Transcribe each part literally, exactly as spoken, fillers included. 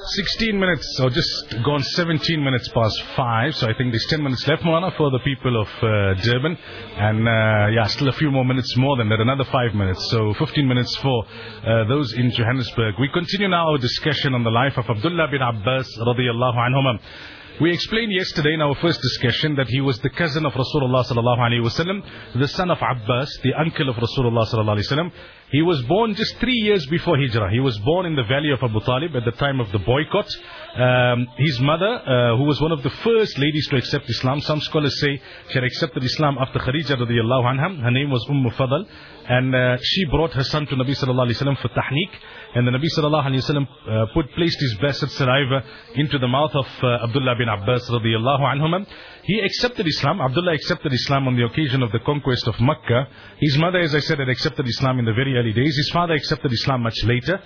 sixteen minutes, or just gone seventeen minutes past five. So I think there's ten minutes left, Moana, for the people of uh, Durban. And uh, yeah, still a few more minutes more than that, another five minutes. So fifteen minutes for uh, those in Johannesburg. We continue now our discussion on the life of Abdullah bin Abbas radiyallahu anhuma. We explained yesterday in our first discussion that he was the cousin of Rasulullah sallallahu alaihi wasallam, the son of Abbas, the uncle of Rasulullah sallallahu alaihi wasallam. He was born just three years before Hijrah. He was born in the valley of Abu Talib at the time of the boycott. Um, his mother, uh, who was one of the first ladies to accept Islam, some scholars say she had accepted Islam after Khadija radiyallahu anha. Her name was Umm Fadl, and uh, she brought her son to Nabi sallallahu alaihi wasallam for tahniq. And the Nabi sallallahu alaihi wasallam uh, put placed his blessed saliva into the mouth of uh, Abdullah bin Abbas radiyallahu anhuma. He accepted Islam. Abdullah accepted Islam on the occasion of the conquest of Makkah. His mother, as I said, had accepted Islam in the very early days. His father accepted Islam much later.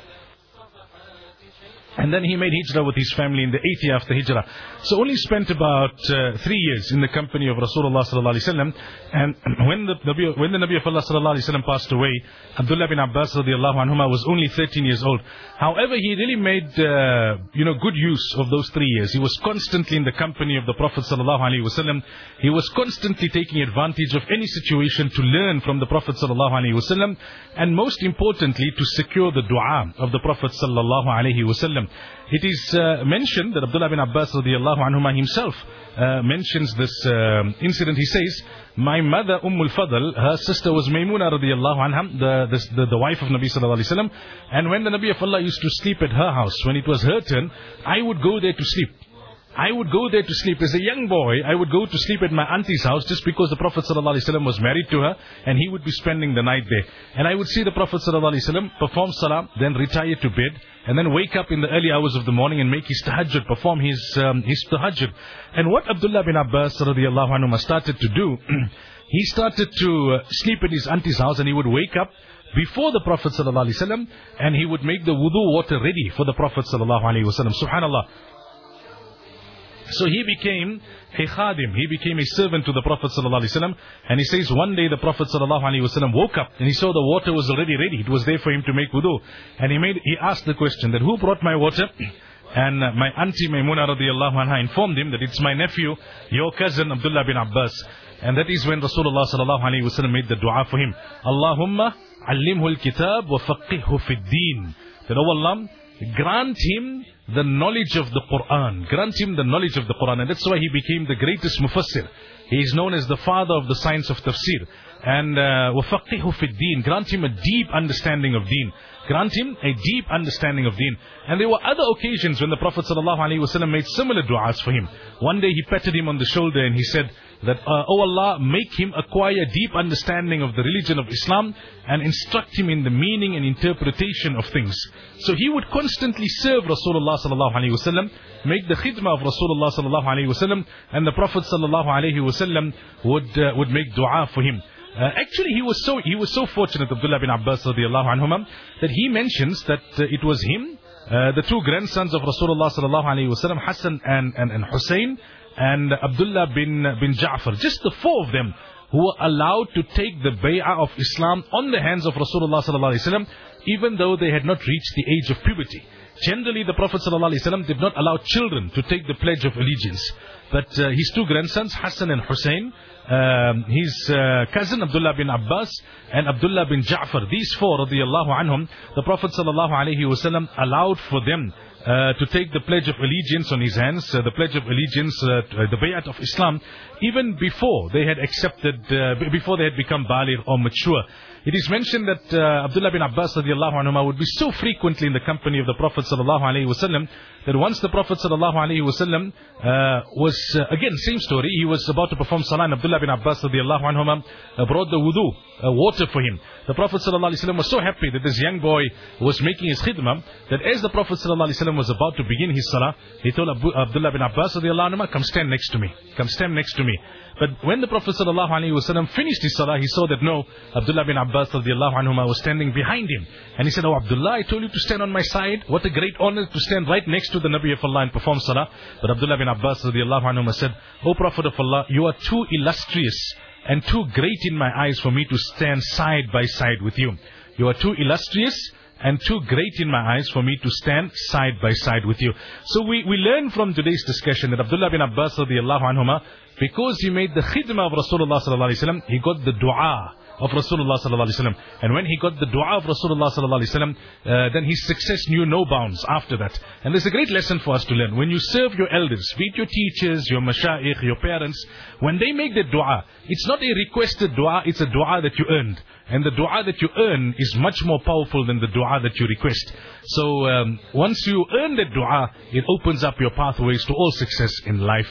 And then he made Hijrah with his family in the eighth year after Hijrah. So only spent about uh, three years in the company of Rasulullah sallallahu alaihi wasallam. And when the Nabi, when the Nabi of Allah sallallahu alaihi wasallam passed away, Abdullah bin Abbas radiallahu anhuma was only thirteen years old. However, he really made uh, you know good use of those three years. He was constantly in the company of the Prophet sallallahu alaihi wasallam. He was constantly taking advantage of any situation to learn from the Prophet sallallahu alaihi wasallam, and most importantly, to secure the dua of the Prophet sallallahu alaihi wasallam. It is uh, mentioned that Abdullah bin Abbas radiallahu anhuma himself uh, mentions this uh, incident. He says, my mother Umm al-Fadl, her sister was Maymuna radiallahu anha, the, the, the wife of Nabi sallallahu alaihi wasallam. And when the Nabi of Allah used to sleep at her house, when it was her turn, I would go there to sleep. I would go there to sleep. As a young boy, I would go to sleep at my auntie's house just because the Prophet ﷺ was married to her, and he would be spending the night there. And I would see the Prophet ﷺ perform salah, then retire to bed, and then wake up in the early hours of the morning and make his tahajjud, perform his um, his tahajjud. And what Abdullah bin Abbas radiallahu anhu started to do, he started to uh, sleep at his auntie's house, and he would wake up before the Prophet ﷺ, and he would make the wudu water ready for the Prophet ﷺ. Subhanallah. So he became a khadim, he became a servant to the Prophet ﷺ. And he says one day the Prophet ﷺ woke up and he saw the water was already ready. It was there for him to make wudu. And he made, he asked the question that who brought my water? And uh, my auntie Maymuna radiallahu anha informed him that it's my nephew, your cousin Abdullah bin Abbas. And that is when Rasulullah sallallahu alayhi wa sallam made the dua for him. Allahumma allimhu al-kitab wa faqihhu fi ad-din. That, oh Allah, grant him the knowledge of the Quran. Grant him the knowledge of the Quran. And that's why he became the greatest mufassir. He is known as the father of the science of tafsir. And وَفَقِّهُ فِي الدِّينِ. Grant him a deep understanding of deen. Grant him a deep understanding of deen. And there were other occasions when the Prophet ﷺ made similar du'as for him. One day he patted him on the shoulder and he said that, uh, oh Allah, make him acquire deep understanding of the religion of Islam and instruct him in the meaning and interpretation of things. So he would constantly serve Rasulullah ﷺ, make the khidmah of Rasulullah ﷺ, and the Prophet ﷺ would, uh, would make dua for him. Uh, actually, he was so he was so fortunate, Abdullah bin Abbas radiallahu anhuma, that he mentions that uh, it was him, uh, the two grandsons of Rasulullah sallallahu alaihi wasallam, Hassan and, and and Hussein, and Abdullah bin bin Ja'far, just the four of them who were allowed to take the bay'ah of Islam on the hands of Rasulullah sallallahu alaihi wasallam, even though they had not reached the age of puberty. Generally, the Prophet sallallahu alaihi wasallam did not allow children to take the pledge of allegiance, but uh, his two grandsons, Hassan and Hussein, Um, his uh, cousin Abdullah bin Abbas and Abdullah bin Ja'far, these four radiyallahu anhum, the Prophet sallallahu alaihi wasallam allowed for them uh, to take the pledge of allegiance on his hands, uh, the pledge of allegiance, uh, the bay'at of Islam, even before they had accepted, uh, before they had become baligh or mature. It is mentioned that uh, Abdullah bin Abbas radiallahu anhu would be so frequently in the company of the Prophet sallallahu alaihi wasallam that once the Prophet sallallahu alaihi wasallam uh, was, uh, again, same story, he was about to perform salah, and Abdullah bin Abbas radiallahu anhu uh, brought the wudu, uh, water for him. The Prophet sallallahu alaihi wasallam was so happy that this young boy was making his khidmah, that as the Prophet sallallahu alaihi wasallam was about to begin his salah, he told Abu, Abdullah bin Abbas radiallahu anhu, come stand next to me, come stand next to me. But when the Prophet ﷺ finished his salah, he saw that no, Abdullah bin Abbas radiallahu anhu was standing behind him. And he said, oh Abdullah, I told you to stand on my side. What a great honor to stand right next to the Nabi of Allah and perform salah. But Abdullah bin Abbas radiallahu anhu said, O Prophet of Allah, you are too illustrious and too great in my eyes for me to stand side by side with you. You are too illustrious and too great in my eyes for me to stand side by side with you. So we, we learn from today's discussion that Abdullah bin Abbas radiallahu anhuma, because he made the khidmah of Rasulullah sallallahu alaihi wasallam, he got the dua of Rasulullah sallallahu alaihi wasallam. And when he got the dua of Rasulullah sallallahu alaihi wasallam, uh, then his success knew no bounds after that. And there's a great lesson for us to learn. When you serve your elders, be it your teachers, your mashayikh, your parents, when they make the dua, it's not a requested dua, it's a dua that you earned. And the dua that you earn is much more powerful than the dua that you request. So um, once you earn the dua, it opens up your pathways to all success in life.